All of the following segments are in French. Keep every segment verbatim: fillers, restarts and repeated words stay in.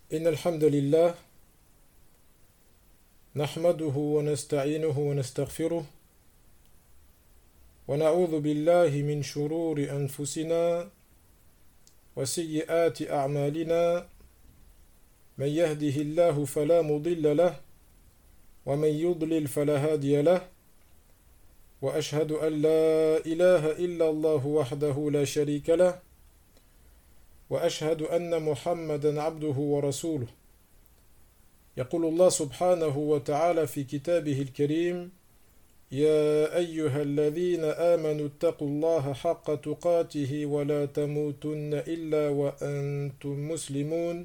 إن الحمد لله نحمده ونستعينه ونستغفره ونعوذ بالله من شرور أنفسنا وسيئات أعمالنا من يهده الله فلا مضل له ومن يضلل فلا هادي له وأشهد أن لا إله إلا الله وحده لا شريك له وأشهد أن محمدا عبده ورسوله يقول الله سبحانه وتعالى في كتابه الكريم يا أيها الذين آمنوا اتقوا الله حق تقاته ولا تموتن إلا وأنتم مسلمون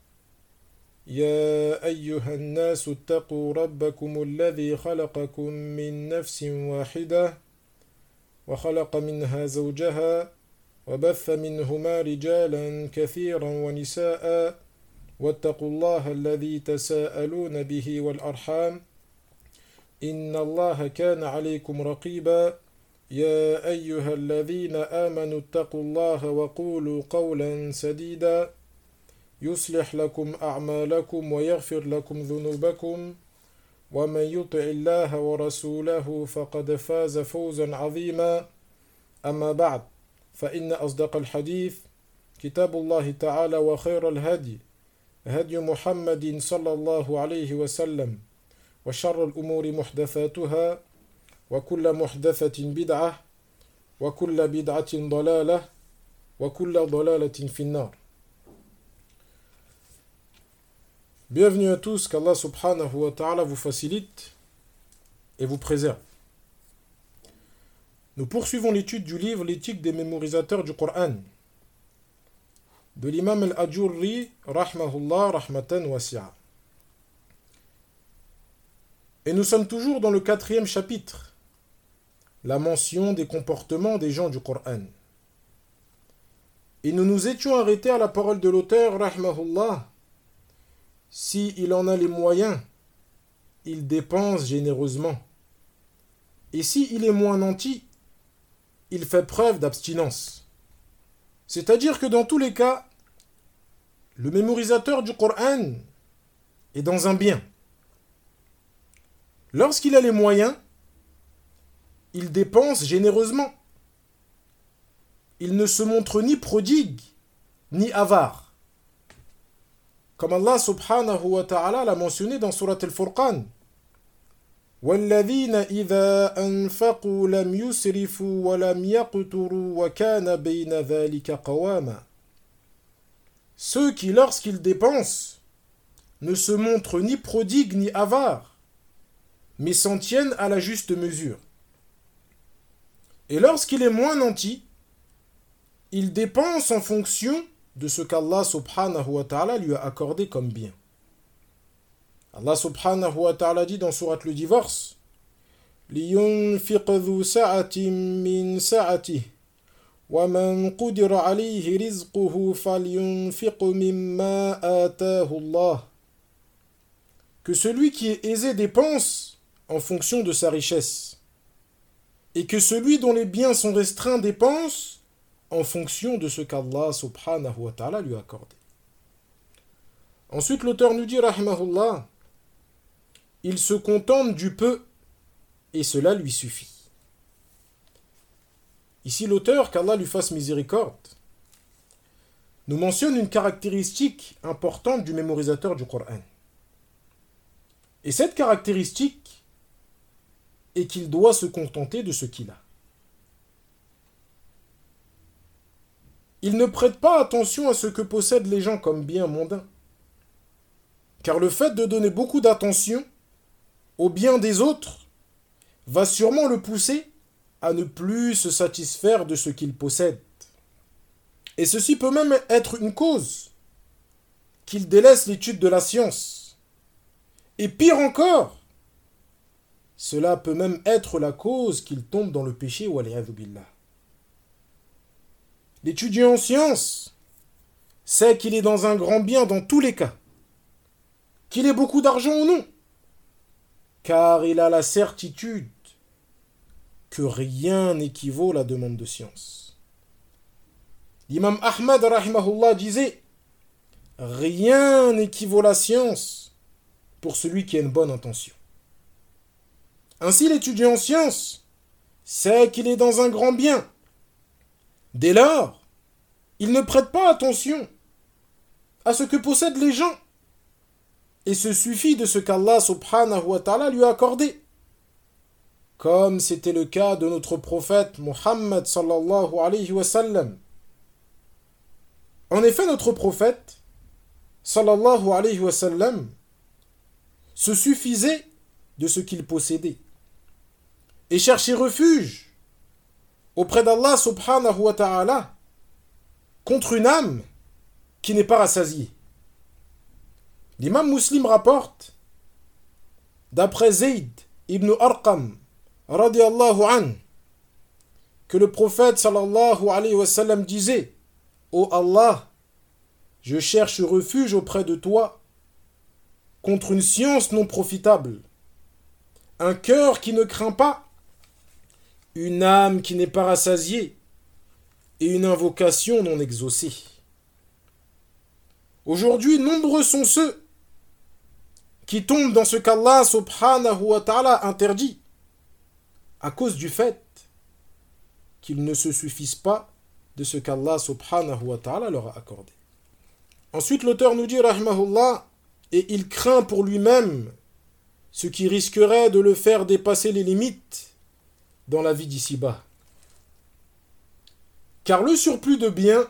يا أيها الناس اتقوا ربكم الذي خلقكم من نفس واحدة وخلق منها زوجها وبث منهما رجالا كثيرا ونساء واتقوا الله الذي تساءلون به والأرحام إن الله كان عليكم رقيبا يا أيها الذين آمنوا اتقوا الله وقولوا قولا سديدا يصلح لكم أعمالكم ويغفر لكم ذنوبكم ومن يطع الله ورسوله فقد فاز فوزا عظيما أما بعد فإن أصدق الحديث كتاب الله تعالى وخير الهدي هدي محمد صلى الله عليه وسلم وشر الأمور محدثاتها وكل محدثة بدعة وكل بدعة ضلالة وكل ضلالة في النار. Bienvenue à tous, qu'Allah subhanahu wa ta'ala vous facilite et vous préserve. Nous poursuivons l'étude du livre L'éthique des mémorisateurs du Coran de l'imam al-Ajurri, rahmahullah, rahmatan wasi'a. Et nous sommes toujours dans le quatrième chapitre, la mention des comportements des gens du Coran. Et nous nous étions arrêtés à la parole de l'auteur, rahmahullah. Si il en a les moyens, il dépense généreusement. Et si il est moins nanti, il fait preuve d'abstinence. C'est-à-dire que dans tous les cas, le mémorisateur du Coran est dans un bien. Lorsqu'il a les moyens, il dépense généreusement. Il ne se montre ni prodigue, ni avare. Comme Allah subhanahu wa ta'ala l'a mentionné dans Surat al-Furqan. وَالَّذِينَ إِذَا أَنفَقُوا لَمْ يُسْرِفُوا وَلَمْ يَقْتُرُوا وَكَانَ بَيْنَ ذَلِكَ قَوَامًا. Ceux qui, lorsqu'ils dépensent, ne se montrent ni prodigues ni avares, mais s'en tiennent à la juste mesure. Et lorsqu'il est moins nanti, il dépense en fonction de ce qu'Allah subhanahu wa ta'ala lui a accordé comme bien. Allah subhanahu wa ta'ala dit dans Surat le divorce لِيُنْفِقْ ذُو سَعَةٍ مِّنْ سَعَتِهِ وَمَنْ قُدِرَ عَلَيْهِ رِزْقُهُ فَلْيُنْفِقْ مِمَّا آتَاهُ اللَّهُ. Que celui qui est aisé dépense en fonction de sa richesse, et que celui dont les biens sont restreints dépense en fonction de ce qu'Allah subhanahu wa ta'ala lui a accordé. Ensuite, l'auteur nous dit, rahimahullah, il se contente du peu et cela lui suffit. Ici, l'auteur, qu'Allah lui fasse miséricorde, nous mentionne une caractéristique importante du mémorisateur du Coran. Et cette caractéristique est qu'il doit se contenter de ce qu'il a. Il ne prête pas attention à ce que possèdent les gens comme biens mondains. Car le fait de donner beaucoup d'attention au bien des autres va sûrement le pousser à ne plus se satisfaire de ce qu'il possède. Et ceci peut même être une cause qu'il délaisse l'étude de la science. Et pire encore, cela peut même être la cause qu'il tombe dans le péché, wal'iyadhu billah. L'étudiant en sciences sait qu'il est dans un grand bien dans tous les cas, qu'il ait beaucoup d'argent ou non, car il a la certitude que rien n'équivaut à la demande de science. L'imam Ahmad rahimahullah disait rien n'équivaut la science pour celui qui a une bonne intention. Ainsi, l'étudiant en sciences sait qu'il est dans un grand bien. Dès lors, il ne prête pas attention à ce que possèdent les gens et se suffit de ce qu'Allah subhanahu wa ta'ala lui a accordé. Comme c'était le cas de notre prophète Muhammad sallallahu alayhi wa sallam. En effet, notre prophète sallallahu alayhi wa sallam se suffisait de ce qu'il possédait et cherchait refuge auprès d'Allah subhanahu wa ta'ala contre une âme qui n'est pas rassasiée. L'imam Muslim rapporte, d'après Zayd ibn Arqam radiyallahu anhu, que le prophète sallallahu alayhi wa sallam disait: Ô Allah, je cherche refuge auprès de toi contre une science non profitable, un cœur qui ne craint pas, une âme qui n'est pas rassasiée et une invocation non exaucée. Aujourd'hui, nombreux sont ceux qui tombent dans ce qu'Allah subhanahu wa ta'ala interdit à cause du fait qu'ils ne se suffisent pas de ce qu'Allah subhanahu wa ta'ala leur a accordé. Ensuite, l'auteur nous dit, rahimahullah, et il craint pour lui-même ce qui risquerait de le faire dépasser les limites dans la vie d'ici-bas. Car le surplus de biens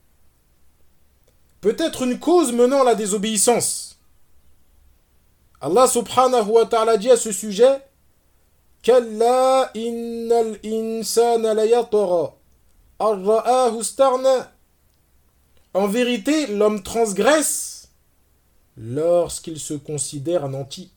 peut être une cause menant à la désobéissance. Allah subhanahu wa ta'ala dit à ce sujet: Kalla innal insana la yatgha an ra'ahu istaghna. En vérité, l'homme transgresse lorsqu'il se considère nanti.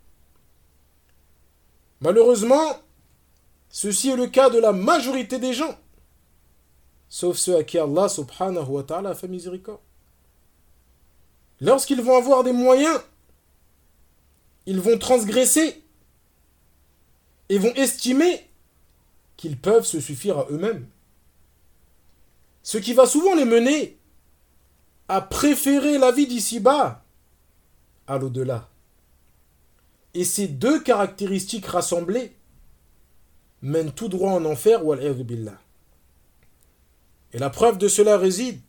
Malheureusement, ceci est le cas de la majorité des gens, sauf ceux à qui Allah subhanahu wa ta'ala a fait miséricorde. Lorsqu'ils vont avoir des moyens, ils vont transgresser et vont estimer qu'ils peuvent se suffire à eux-mêmes. Ce qui va souvent les mener à préférer la vie d'ici-bas à l'au-delà. Et ces deux caractéristiques rassemblées mènent tout droit en enfer, wal-'iyadhu billah. Et la preuve de cela réside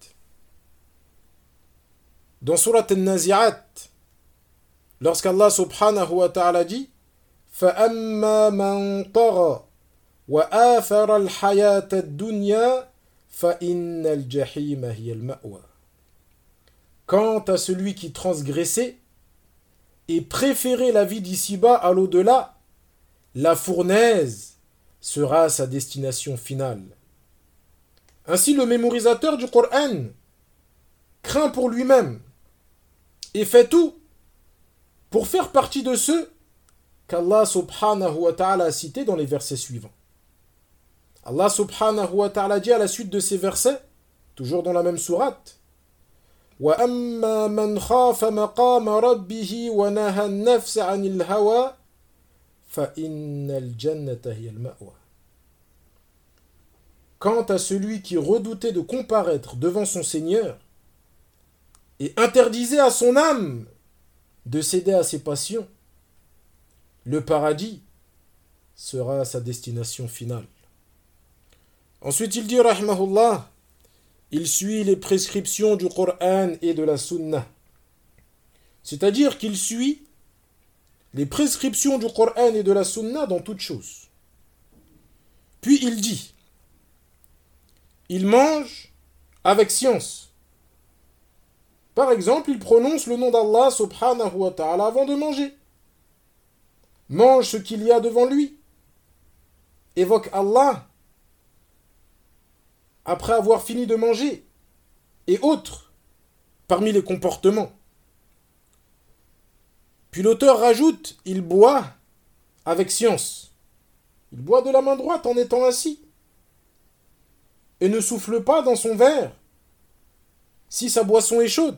dans Surat An-Nazi'at, lorsqu'Allah subhanahu wa ta'ala dit: فَأَمَّا مَنْ طَغَى وَآثَرَ الْحَيَاةَ الدُّنْيَا فَإِنَّ الْجَحِيمَ هِيَ الْمَأْوَى. Quant à celui qui transgressait et préférait la vie d'ici-bas à l'au-delà, la fournaise sera sa destination finale. Ainsi, le mémorisateur du Coran craint pour lui-même et fait tout pour faire partie de ceux qu'Allah subhanahu wa ta'ala a cités dans les versets suivants. Allah subhanahu wa ta'ala dit à la suite de ces versets, toujours dans la même sourate: وَأَمَّا مَنْ خَافَ مَقَامَ رَبِّهِ وَنَهَى النَّفْسَ عَنِ الْهَوَى فَإِنَّ الْجَنَّةَ هِيَ الْمَأْوَى. Quant à celui qui redoutait de comparaître devant son Seigneur et interdisait à son âme de céder à ses passions, le paradis sera sa destination finale. Ensuite, il dit, rahimahullah, il suit les prescriptions du Coran et de la Sunna. C'est-à-dire qu'il suit les prescriptions du Coran et de la Sunna dans toutes choses. Puis il dit, il mange avec science. Par exemple, il prononce le nom d'Allah subhanahu wa ta'ala avant de manger. Mange ce qu'il y a devant lui. Évoque Allah après avoir fini de manger. Et autres, parmi les comportements. Puis l'auteur rajoute, il boit avec science. Il boit de la main droite en étant assis. Et ne souffle pas dans son verre si sa boisson est chaude.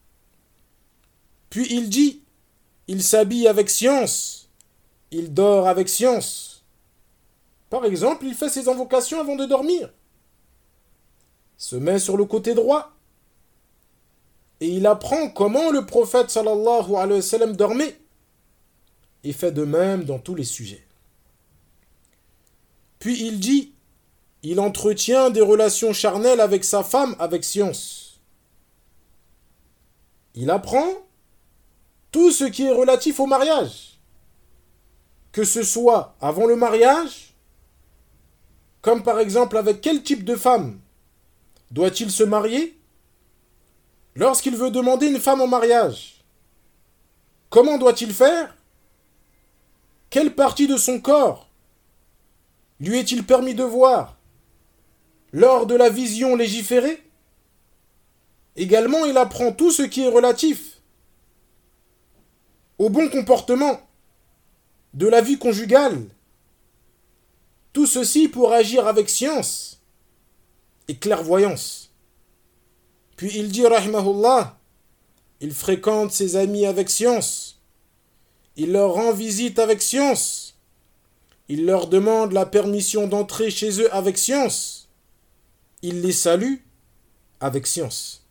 Puis il dit, il s'habille avec science, il dort avec science. Par exemple, il fait ses invocations avant de dormir, se met sur le côté droit, et il apprend comment le prophète sallallahu alayhi wa sallam dormait, et fait de même dans tous les sujets. Puis il dit, il entretient des relations charnelles avec sa femme avec science. Il apprend tout ce qui est relatif au mariage, que ce soit avant le mariage, comme par exemple avec quel type de femme doit-il se marier, lorsqu'il veut demander une femme en mariage, comment doit-il faire, quelle partie de son corps lui est-il permis de voir lors de la vision légiférée. Également, il apprend tout ce qui est relatif au bon comportement de la vie conjugale. Tout ceci pour agir avec science et clairvoyance. Puis il dit, rahimahullah, il fréquente ses amis avec science, il leur rend visite avec science, il leur demande la permission d'entrer chez eux avec science, il les salue avec science.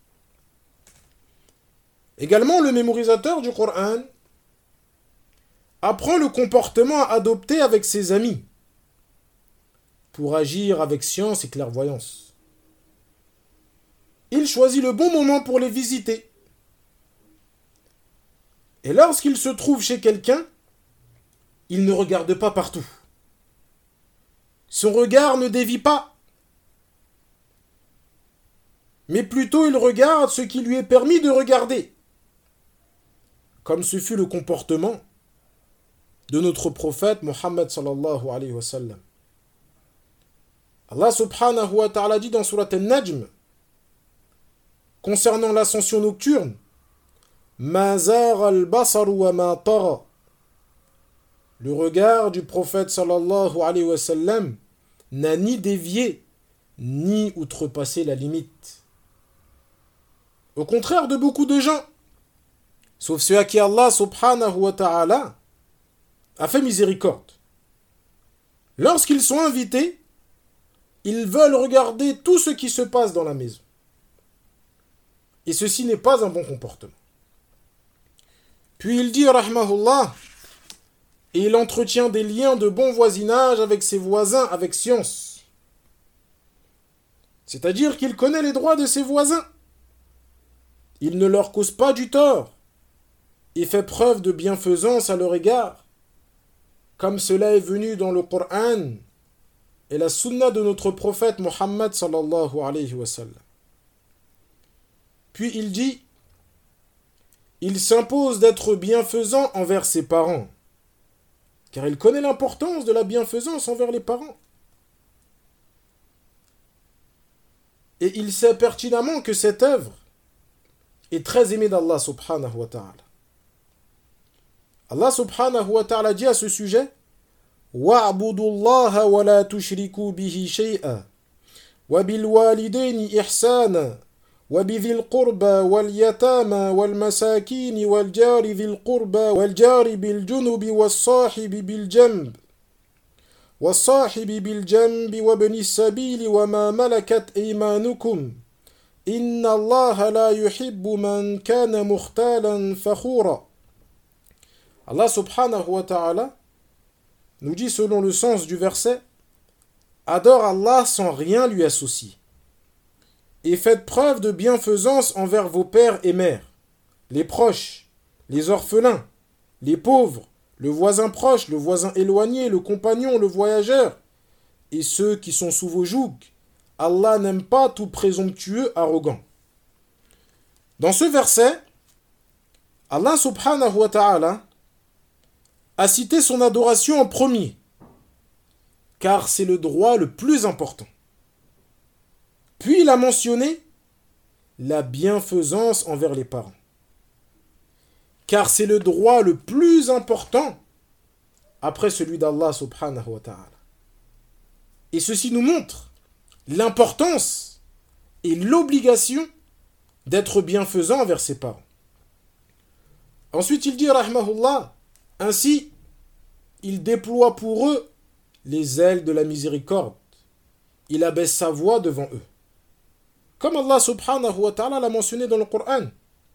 Également, le mémorisateur du Coran apprend le comportement à adopter avec ses amis pour agir avec science et clairvoyance. Il choisit le bon moment pour les visiter. Et lorsqu'il se trouve chez quelqu'un, il ne regarde pas partout. Son regard ne dévie pas, mais plutôt il regarde ce qui lui est permis de regarder, comme ce fut le comportement de notre prophète Mohammed sallallahu alayhi wa sallam. Allah subhanahu wa ta'ala dit dans Surat An-Najm, concernant l'ascension nocturne, Ma zara al-basar wa ma tara. Le regard du prophète sallallahu alayhi wa sallam n'a ni dévié, ni outrepassé la limite. Au contraire de beaucoup de gens, sauf ceux à qui Allah subhanahu wa ta'ala a fait miséricorde. Lorsqu'ils sont invités, ils veulent regarder tout ce qui se passe dans la maison. Et ceci n'est pas un bon comportement. Puis il dit, rahmahullah, et il entretient des liens de bon voisinage avec ses voisins avec science. C'est-à-dire qu'il connaît les droits de ses voisins. Il ne leur cause pas du tort et fait preuve de bienfaisance à leur égard, comme cela est venu dans le Coran et la sunna de notre prophète Mohammed sallallahu alayhi wa sallam. Puis il dit, il s'impose d'être bienfaisant envers ses parents, car il connaît l'importance de la bienfaisance envers les parents. Et il sait pertinemment que cette œuvre est très aimée d'Allah subhanahu wa ta'ala. Allah subhanahu wa ta'ala dit à ce sujet, وَاعْبُدُوا اللَّهَ وَلَا تُشْرِكُوا بِهِ شَيْئًا وَبِالْوَالِدَيْنِ إِحْسَانًا وبذي القربى واليتامى والمساكين والجار ذي القربى والجار بالجنب والصاحب بالجنب والصاحب بالجنب وابن السبيل وما ملكت أيمانكم إن الله لا يحب من كان مختالا فخورا. Allah subhanahu wa ta'ala nous dit selon le sens du verset, adore Allah sans rien lui associer. Et faites preuve de bienfaisance envers vos pères et mères, les proches, les orphelins, les pauvres, le voisin proche, le voisin éloigné, le compagnon, le voyageur, et ceux qui sont sous vos jougs. Allah n'aime pas tout présomptueux arrogant. Dans ce verset, Allah subhanahu wa ta'ala a cité son adoration en premier, car c'est le droit le plus important. Puis il a mentionné la bienfaisance envers les parents, car c'est le droit le plus important après celui d'Allah subhanahu wa ta'ala. Et ceci nous montre l'importance et l'obligation d'être bienfaisant envers ses parents. Ensuite il dit, rahmahullah, ainsi il déploie pour eux les ailes de la miséricorde. Il abaisse sa voix devant eux. Comme Allah subhanahu wa ta'ala l'a mentionné dans le Coran.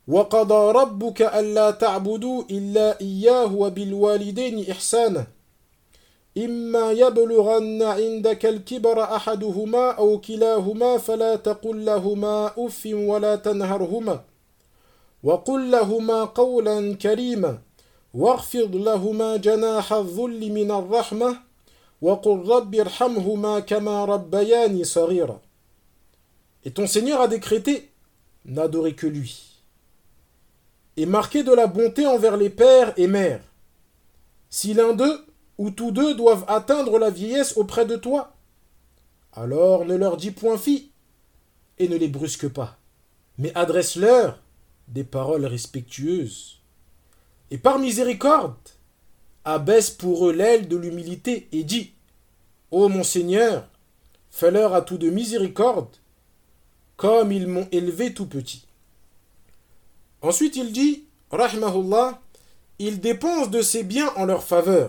وقضى ربك ألا تعبدوا إلا إياه وبالوالدين إحسانا إما يبلغن عندك الكبر أحدهما أو كلاهما فلا تقل لهما أف ولا تنهرهما وقل لهما قولا كريما واخفض لهما جناح الذل من الرحمة وقل رب ارحمهما كما ربياني صغيرا. Et ton Seigneur a décrété, n'adorez que lui, et marquez de la bonté envers les pères et mères. Si l'un d'eux ou tous deux doivent atteindre la vieillesse auprès de toi, alors ne leur dis point fi et ne les brusque pas, mais adresse-leur des paroles respectueuses. Et par miséricorde, abaisse pour eux l'aile de l'humilité et dis, ô mon Seigneur, fais-leur à tous de miséricorde, comme ils m'ont élevé tout petit. Ensuite il dit, rahimahullah, ils dépensent de ses biens en leur faveur.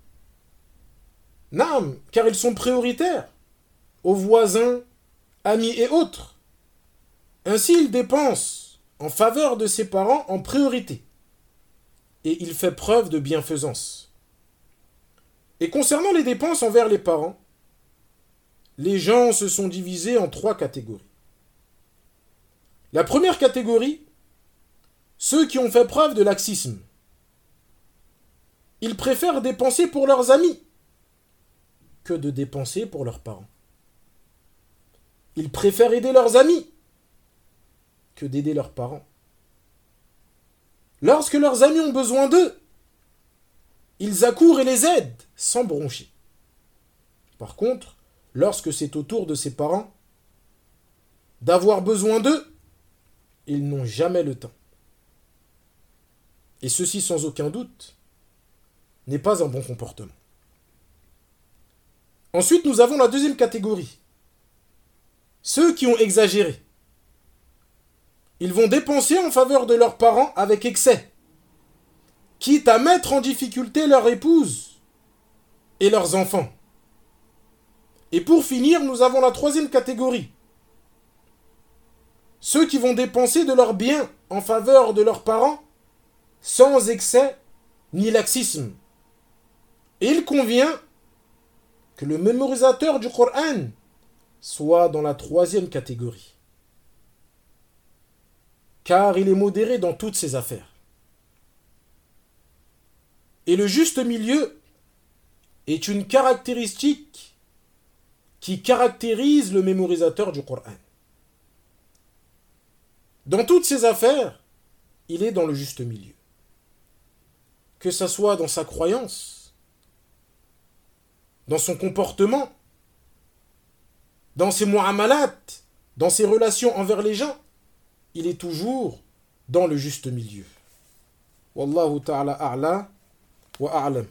Naam, car ils sont prioritaires aux voisins, amis et autres. Ainsi il dépense en faveur de ses parents en priorité. Et il fait preuve de bienfaisance. Et concernant les dépenses envers les parents, les gens se sont divisés en trois catégories. La première catégorie, ceux qui ont fait preuve de laxisme. Ils préfèrent dépenser pour leurs amis que de dépenser pour leurs parents. Ils préfèrent aider leurs amis que d'aider leurs parents. Lorsque leurs amis ont besoin d'eux, ils accourent et les aident sans broncher. Par contre, lorsque c'est au tour de ses parents d'avoir besoin d'eux, ils n'ont jamais le temps. Et ceci, sans aucun doute, n'est pas un bon comportement. Ensuite, nous avons la deuxième catégorie. Ceux qui ont exagéré. Ils vont dépenser en faveur de leurs parents avec excès, quitte à mettre en difficulté leur épouse et leurs enfants. Et pour finir, nous avons la troisième catégorie. Ceux qui vont dépenser de leurs biens en faveur de leurs parents sans excès ni laxisme. Et il convient que le mémorisateur du Coran soit dans la troisième catégorie, car il est modéré dans toutes ses affaires. Et le juste milieu est une caractéristique qui caractérise le mémorisateur du Coran. Dans toutes ses affaires, il est dans le juste milieu. Que ce soit dans sa croyance, dans son comportement, dans ses mu'amalat, dans ses relations envers les gens, il est toujours dans le juste milieu. Wallahu ta'ala a'la wa a'lam.